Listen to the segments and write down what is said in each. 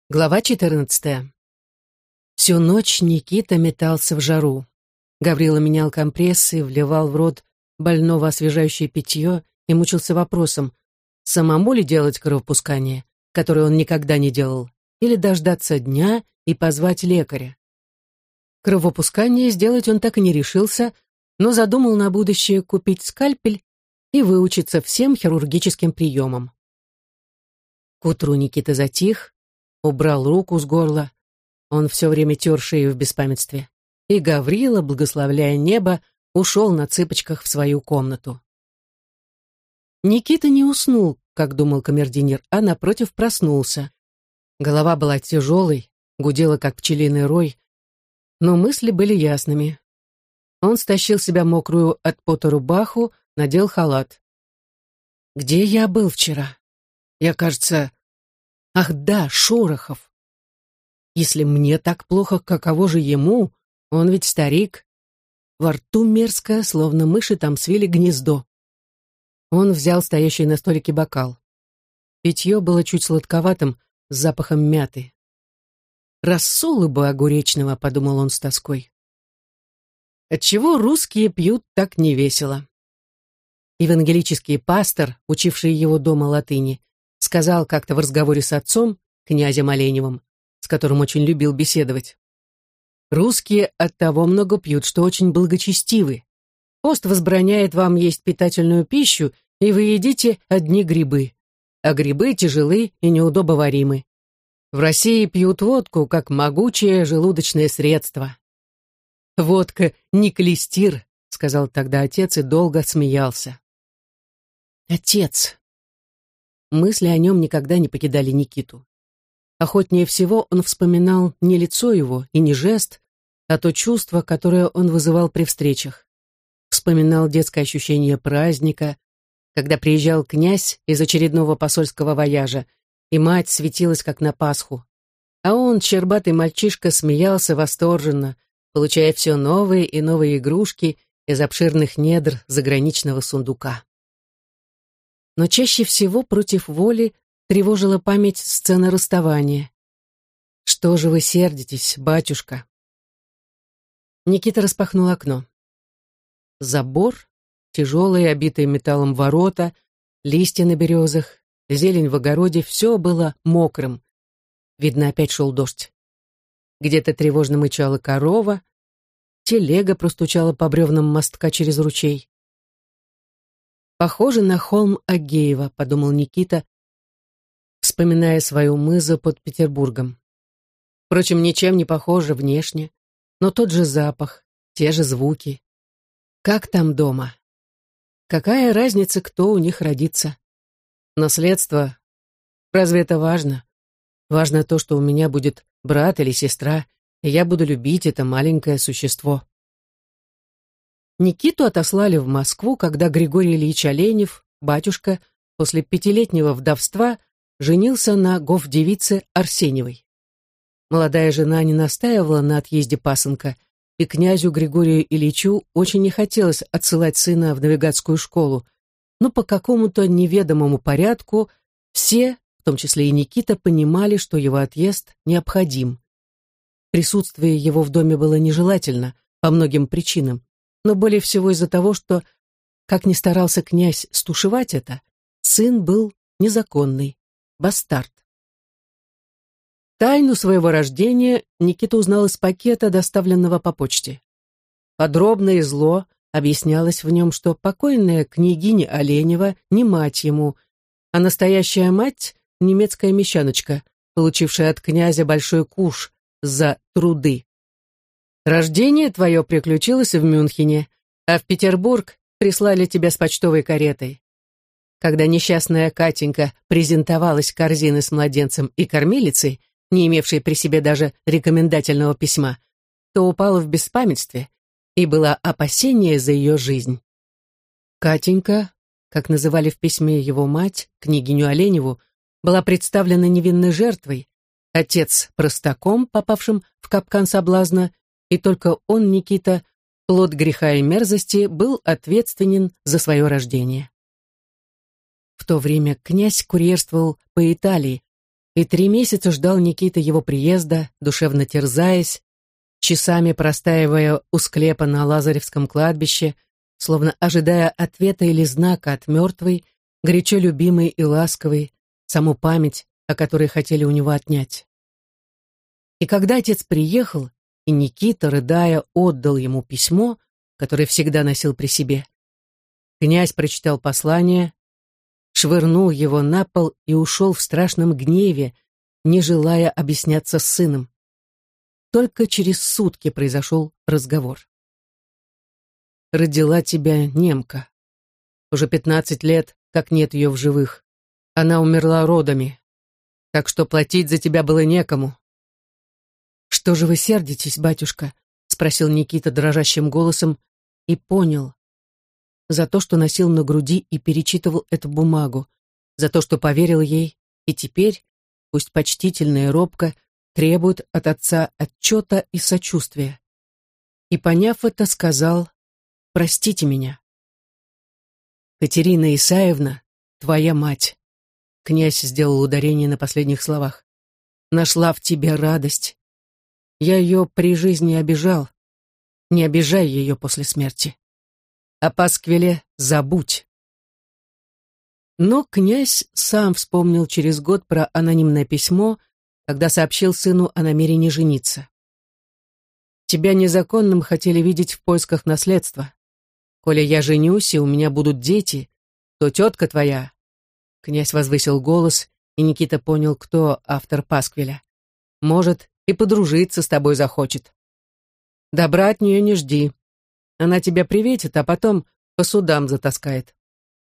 Глава 14. Всю ночь Никита метался в жару. Гаврила менял компрессы, вливал в рот больного освежающее питье и мучился вопросом, самому ли делать кровопускание, которое он никогда не делал, или дождаться дня и позвать лекаря. Кровопускание сделать он так и не решился, но задумал на будущее купить скальпель и выучиться всем хирургическим приемам. К утру Никита затих, убрал руку с горла, он все время тер шею в беспамятстве, и Гаврила, благословляя небо, ушел на цыпочках в свою комнату. Никита не уснул, как думал камердинер, а напротив проснулся. Голова была тяжелой, гудела, как пчелиный рой, но мысли были ясными. Он стащил с себя мокрую от пота рубаху, надел халат. «Где я был вчера? Я, кажется... Ах да, Шорохов! Если мне так плохо, каково же ему? Он ведь старик. Во рту мерзко, словно мыши там свили гнездо». Он взял стоящий на столике бокал. Питье было чуть сладковатым, с запахом мяты. «Рассолы бы огуречного», — подумал он с тоской. Отчего русские пьют так невесело? Евангелический пастор, учивший его дома латыни, сказал как-то в разговоре с отцом, князем Оленевым, с которым очень любил беседовать: «Русские оттого много пьют, что очень благочестивы. Пост возбраняет вам есть питательную пищу, и вы едите одни грибы, а грибы тяжелы и неудобоваримы. В России пьют водку, как могучее желудочное средство». «Водка не клестир», — сказал тогда отец и долго смеялся. Отец. Мысли о нем никогда не покидали Никиту. Охотнее всего он вспоминал не лицо его и не жест, а то чувство, которое он вызывал при встречах. Вспоминал детское ощущение праздника, когда приезжал князь из очередного посольского вояжа, и мать светилась, как на Пасху. А он, щербатый мальчишка, смеялся восторженно, получая все новые и новые игрушки из обширных недр заграничного сундука. Но чаще всего против воли тревожила память сцены расставания. «Что же вы сердитесь, батюшка?» Никита распахнул окно. Забор, тяжелые, обитые металлом ворота, листья на березах, зелень в огороде — все было мокрым. Видно, опять шел дождь. Где-то тревожно мычала корова, телега простучала по бревнам мостка через ручей. «Похоже на холм Агеева», — подумал Никита, вспоминая свою мызу под Петербургом. Впрочем, ничем не похоже внешне, но тот же запах, те же звуки. Как там дома? Какая разница, кто у них родится? Наследство? Разве это важно? Важно то, что у меня будет брат или сестра, и я буду любить это маленькое существо. Никиту отослали в Москву, когда Григорий Ильич Оленев, батюшка, после 5-летнего вдовства, женился на гофдевице Арсеньевой. Молодая жена не настаивала на отъезде пасынка, и князю Григорию Ильичу очень не хотелось отсылать сына в навигатскую школу, но по какому-то неведомому порядку все, в том числе и Никита, понимали, что его отъезд необходим. Присутствие его в доме было нежелательно по многим причинам, но более всего из-за того, что, как ни старался князь стушевать это, сын был незаконный, бастард. Тайну своего рождения Никита узнал из пакета, доставленного по почте. Подробно и зло объяснялось в нем, что покойная княгиня Оленева не мать ему, а настоящая мать — немецкая мещаночка, получившая от князя большой куш за труды. Рождение твое приключилось в Мюнхене, а в Петербург прислали тебя с почтовой каретой. Когда несчастная Катенька презентовалась корзиной с младенцем и кормилицей, не имевшей при себе даже рекомендательного письма, то упала в беспамятстве, и было опасение за ее жизнь. Катенька, как называли в письме его мать, княгиню Оленеву, была представлена невинной жертвой, отец простаком, попавшим в капкан соблазна, и только он, Никита, плод греха и мерзости, был ответственен за свое рождение. В то время князь курьерствовал по Италии, И 3 месяца ждал Никита его приезда, душевно терзаясь, часами простаивая у склепа на Лазаревском кладбище, словно ожидая ответа или знака от мертвой, горячо любимой и ласковой, саму память, о которой хотели у него отнять. И когда отец приехал, и Никита, рыдая, отдал ему письмо, которое всегда носил при себе, князь прочитал послание, швырнул его на пол и ушел в страшном гневе, не желая объясняться с сыном. Только через сутки произошел разговор. «Родила тебя немка. Уже 15 лет, как нет ее в живых. Она умерла родами, так что платить за тебя было некому». «Что же вы сердитесь, батюшка?» — спросил Никита дрожащим голосом и понял. За то, что носил на груди и перечитывал эту бумагу, за то, что поверил ей, и теперь, пусть почтительно и робко, требует от отца отчета и сочувствия. И, поняв это, сказал: «Простите меня». «Катерина Исаевна, твоя мать», — князь сделал ударение на последних словах, «нашла в тебе радость. Я ее при жизни обижал. Не обижай ее после смерти. О пасквиле забудь». Но князь сам вспомнил через год про анонимное письмо, когда сообщил сыну о намерении жениться. «Тебя незаконным хотели видеть в поисках наследства. Коли я женюсь, и у меня будут дети, то тетка твоя...» Князь возвысил голос, и Никита понял, кто автор пасквиля. «Может, и подружиться с тобой захочет. Добра от нее не жди. Она тебя приветит, а потом по судам затаскает».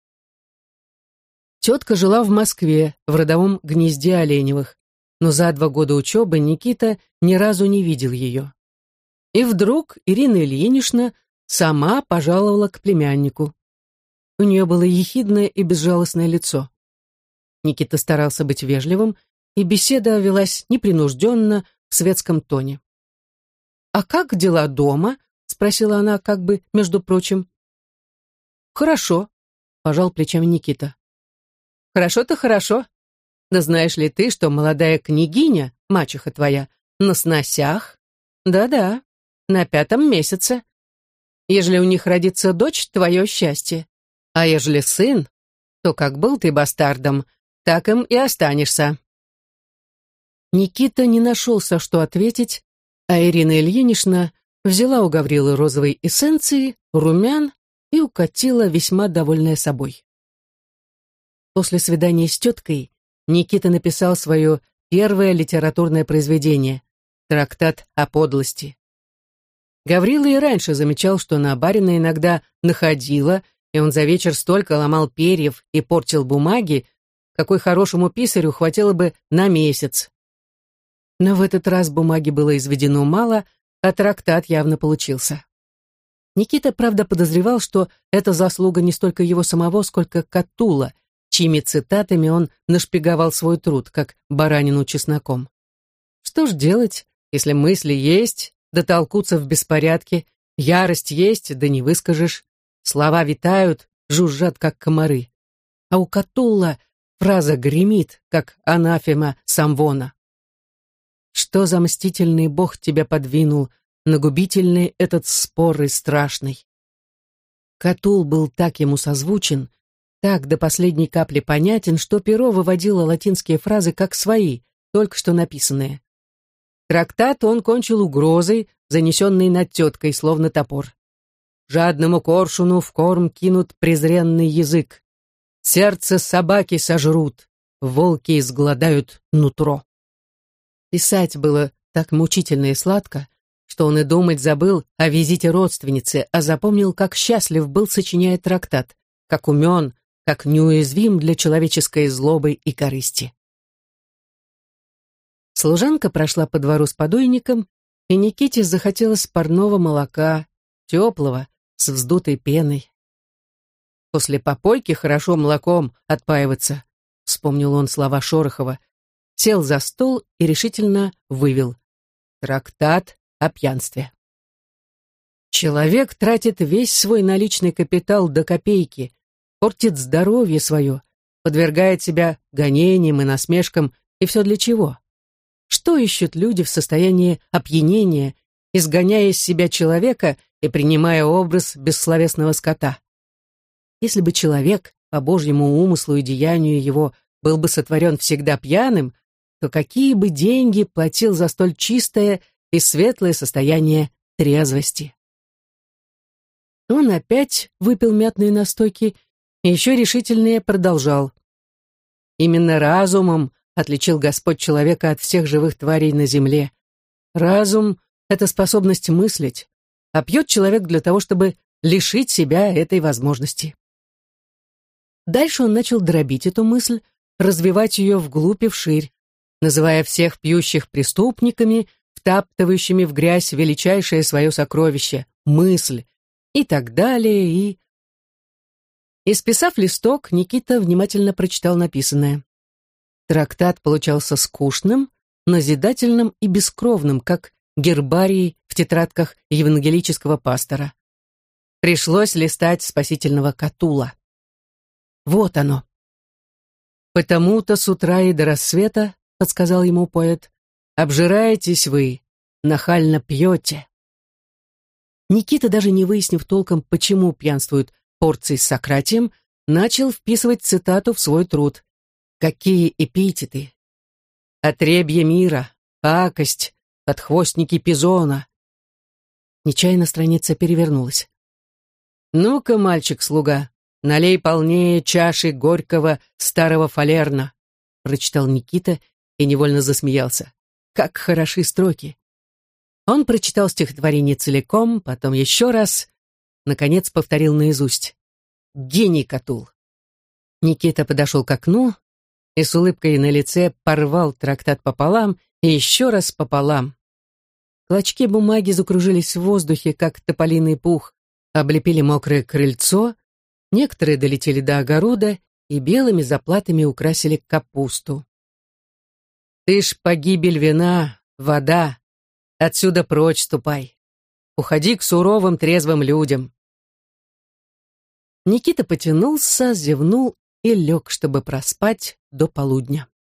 Тетка жила в Москве, в родовом гнезде Оленевых, но за 2 года учебы Никита ни разу не видел ее. И вдруг Ирина Ильинична сама пожаловала к племяннику. У нее было ехидное и безжалостное лицо. Никита старался быть вежливым, и беседа велась непринужденно, в светском тоне. «А как дела дома?» — спросила она, как бы, между прочим. «Хорошо», — пожал плечами Никита. «Хорошо-то хорошо. Да знаешь ли ты, что молодая княгиня, мачеха твоя, на сносях? Да-да, на 5-м месяце. Ежели у них родится дочь, твое счастье. А ежели сын, то как был ты бастардом, так им и останешься». Никита не нашелся, что ответить, а Ирина Ильинична взяла у Гаврилы розовой эссенции, румян и укатила, весьма довольная собой. После свидания с теткой Никита написал свое первое литературное произведение — трактат о подлости. Гаврила и раньше замечал, что на барина иногда находила, и он за вечер столько ломал перьев и портил бумаги, какой хорошему писарю хватило бы на месяц. Но в этот раз бумаги было изведено мало, а трактат явно получился. Никита, правда, подозревал, что это заслуга не столько его самого, сколько Катула, чьими цитатами он нашпиговал свой труд, как баранину чесноком. Что ж делать, если мысли есть, да толкутся в беспорядке, ярость есть, да не выскажешь, слова витают, жужжат, как комары. А у Катулла фраза гремит, как анафема Самвона. Что за мстительный бог тебя подвинул на губительный этот спор и страшный? Катул был так ему созвучен, так до последней капли понятен, что перо выводило латинские фразы как свои, только что написанные. Трактат он кончил угрозой, занесенной над теткой, словно топор. «Жадному коршуну в корм кинут презренный язык. Сердце собаки сожрут, волки изгладают нутро». Писать было так мучительно и сладко, что он и думать забыл о визите родственницы, а запомнил, как счастлив был, сочиняя трактат, как умен, как неуязвим для человеческой злобы и корысти. Служанка прошла по двору с подойником, и Никите захотелось парного молока, теплого, с вздутой пеной. «После попойки хорошо молоком отпаиваться», — вспомнил он слова Шорохова, сел за стол и решительно вывел: «Трактат о пьянстве». Человек тратит весь свой наличный капитал до копейки, портит здоровье свое, подвергает себя гонениям и насмешкам И все для чего? Что ищут люди в состоянии опьянения, изгоняя из себя человека и принимая образ бессловесного скота? Если бы человек, по Божьему умыслу и деянию его, был бы сотворен всегда пьяным, то какие бы деньги платил за столь чистое и светлое состояние трезвости? Он опять выпил мятные настойки и еще решительнее продолжал. Именно разумом отличил Господь человека от всех живых тварей на земле. Разум — это способность мыслить, а пьет человек для того, чтобы лишить себя этой возможности. Дальше он начал дробить эту мысль, развивать ее вглубь и вширь, называя всех пьющих преступниками, втаптывающими в грязь величайшее свое сокровище — мысль, и так далее, и... Исписав листок, Никита внимательно прочитал написанное. Трактат получался скучным, назидательным и бескровным, как гербарий в тетрадках евангелического пастора. Пришлось листать спасительного Катула. Вот оно. «Потому-то с утра и до рассвета, — подсказал ему поэт, — обжираетесь вы, нахально пьете». Никита, даже не выяснив толком, почему пьянствуют порции с Сократием, начал вписывать цитату в свой труд. Какие эпитеты! Отребье мира, пакость, подхвостники Пизона. Нечаянно страница перевернулась. «Ну-ка, мальчик-слуга, налей полнее чаши горького старого фалерна», прочитал Никита и невольно засмеялся. Как хороши строки! Он прочитал стихотворение целиком, потом еще раз, наконец повторил наизусть. Гений Катул! Никита подошел к окну и с улыбкой на лице порвал трактат пополам и еще раз пополам. Клочки бумаги закружились в воздухе, как тополиный пух, облепили мокрое крыльцо, некоторые долетели до огорода и белыми заплатами украсили капусту. «Ты ж погибель вина, вода, отсюда прочь ступай. Уходи к суровым трезвым людям». Никита потянулся, зевнул и лег, чтобы проспать до полудня.